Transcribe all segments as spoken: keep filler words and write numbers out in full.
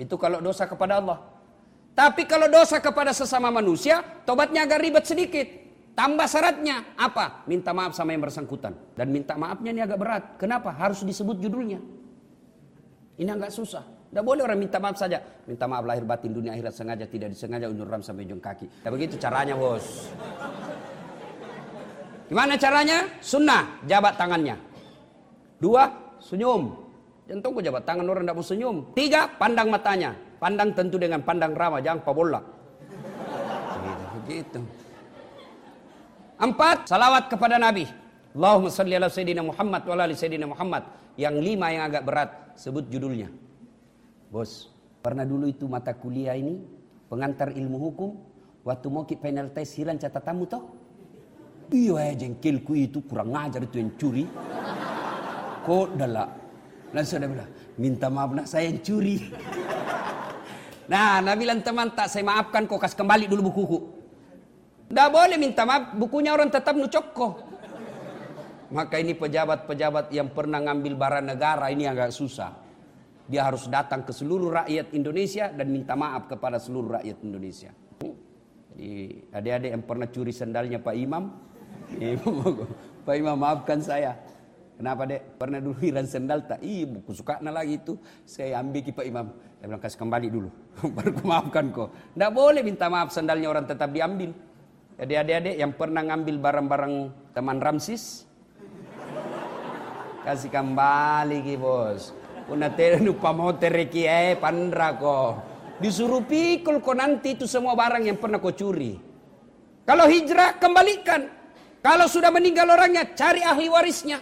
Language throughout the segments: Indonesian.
Itu kalau dosa kepada Allah. Tapi kalau dosa kepada sesama manusia, tobatnya agak ribet sedikit. Tambah syaratnya apa? Minta maaf sama yang bersangkutan. Dan minta maafnya ini agak berat. Kenapa? Harus disebut judulnya. Ini agak susah. Tidak boleh orang minta maaf saja. Minta maaf lahir batin dunia akhirat sengaja tidak disengaja undur ram sampai ujung kaki. Tidak begitu caranya, bos. Gimana caranya? Sunnah, jabat tangannya. Dua, senyum. Jangan tunggu jabat tangan orang tidak mau senyum. Tiga, pandang matanya. Pandang tentu dengan pandang ramah, jangan pabolak. Begitu, begitu. Empat, salawat kepada Nabi. Allahumma salli ala Sayyidina Muhammad wa ala ali Sayyidina Muhammad. Yang lima yang agak berat, sebut judulnya. Bos, pernah dulu itu mata kuliah ini, pengantar ilmu hukum, waktu mau ke final test hilang catatanmu toh? Iya jengkelku itu kurang ngajar itu yang curi. Kok dalak? Langsung dia bilang, minta maaf nak saya yang curi. Nah, Nabi bilang teman tak saya maafkan kok, kasih kembali dulu bukuku. Tidak boleh minta maaf, bukunya orang tetap nucok kok. Maka ini pejabat-pejabat yang pernah ngambil barang negara ini agak susah. Dia harus datang ke seluruh rakyat Indonesia dan minta maaf kepada seluruh rakyat Indonesia. Jadi adik-adik yang pernah curi sandalnya Pak Imam, Pak Imam maafkan saya. Kenapa dek? Pernah dulu hilang sandal tak? Ih, buku sukana lagi itu. Saya ambil ke Pak Imam. Dia bilang kasih kembali dulu. Baru ku maafkan kok. Tidak boleh minta maaf sandalnya orang tetap diambil. Jadi adik-adik yang pernah ngambil barang-barang teman Ramsis, kasih kembali ki bos. Una te lupa motor ki eh pandra ko. Disuruh pikul kok nanti itu semua barang yang pernah kau curi. Kalau hijrah kembalikan. Kalau sudah meninggal orangnya cari ahli warisnya.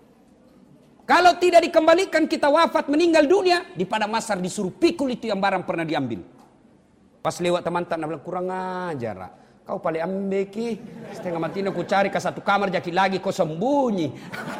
Kalau tidak dikembalikan kita wafat meninggal dunia di padang mahsyar disuruh pikul itu yang barang pernah diambil. Pas lewat teman tak bilang kurang ajar. Kau paling ambil ki setengah mati aku cari ke satu kamar jaki lagi kau sembunyi.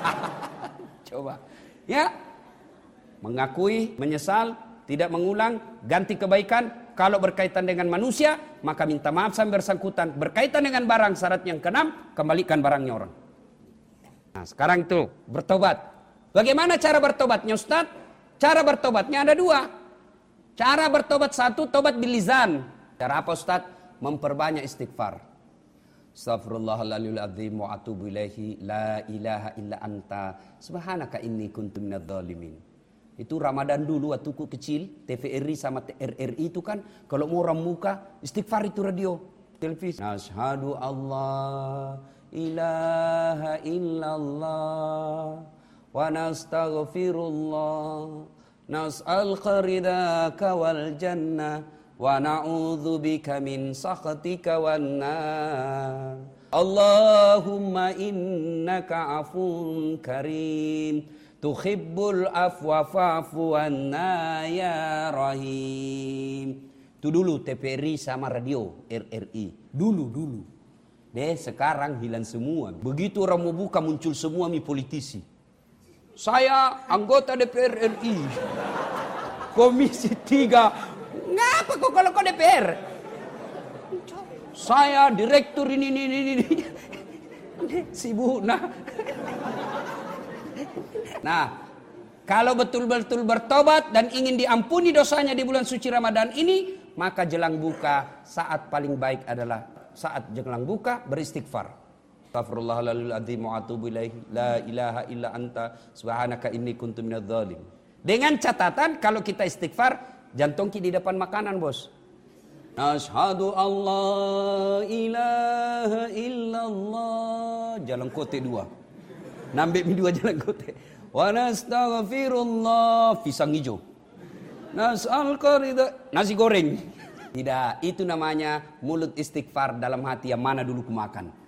Coba ya mengakui, menyesal, tidak mengulang, ganti kebaikan. Kalau berkaitan dengan manusia maka minta maaf sampai bersangkutan. Berkaitan dengan barang syarat yang keenam kembalikan barangnya orang. Nah sekarang itu bertobat. Bagaimana cara bertobatnya Ustaz? Cara bertobatnya ada dua. Cara bertobat satu, tobat bilizan. Cara apa Ustaz? Memperbanyak istighfar. Astaghfirullahaladzim azim wa atubu ilaihi la ilaha illa anta subhanaka inni kuntu minadz zalimin. Itu Ramadan dulu waktu ku kecil, T V R I sama R R I itu kan kalau mau orang muka istighfar itu radio, televisi. Asyhadu Allah ilaha illallah wa nastaghfirullah nas'al qaridaka wal jannah wa na'udzu bika min sakhatika wan nar. Allahumma innaka afun karim tuhibbul afwa fa'fu anna ya rahim. Itu dulu T V R I sama radio R R I. Dulu dulu. Deh sekarang hilang semua. Begitu orang mau buka muncul semua mi politisi. Saya anggota D P R R I. Komisi tiga. Ngapa kok kalau kau D P R? Saya direktur ini ini ini. ini. Sibuk nah. Nah, kalau betul-betul bertobat dan ingin diampuni dosanya di bulan suci Ramadan ini, maka jelang buka saat paling baik adalah saat jelang buka beristighfar. Astaghfirullahaladzim wa atubu ilaihi la ilaha illa anta subhanaka inni kuntu minadz zalim. Dengan catatan kalau kita istighfar jantung di depan makanan bos. Asyhadu alla ilaha illallah jalan kote dua. Nambah dua jalan kote. Wa nastaghfirullah pisang hijau. Nas'al qarida nasi goreng. Tidak, itu namanya mulut istighfar dalam hati yang mana dulu kumakan.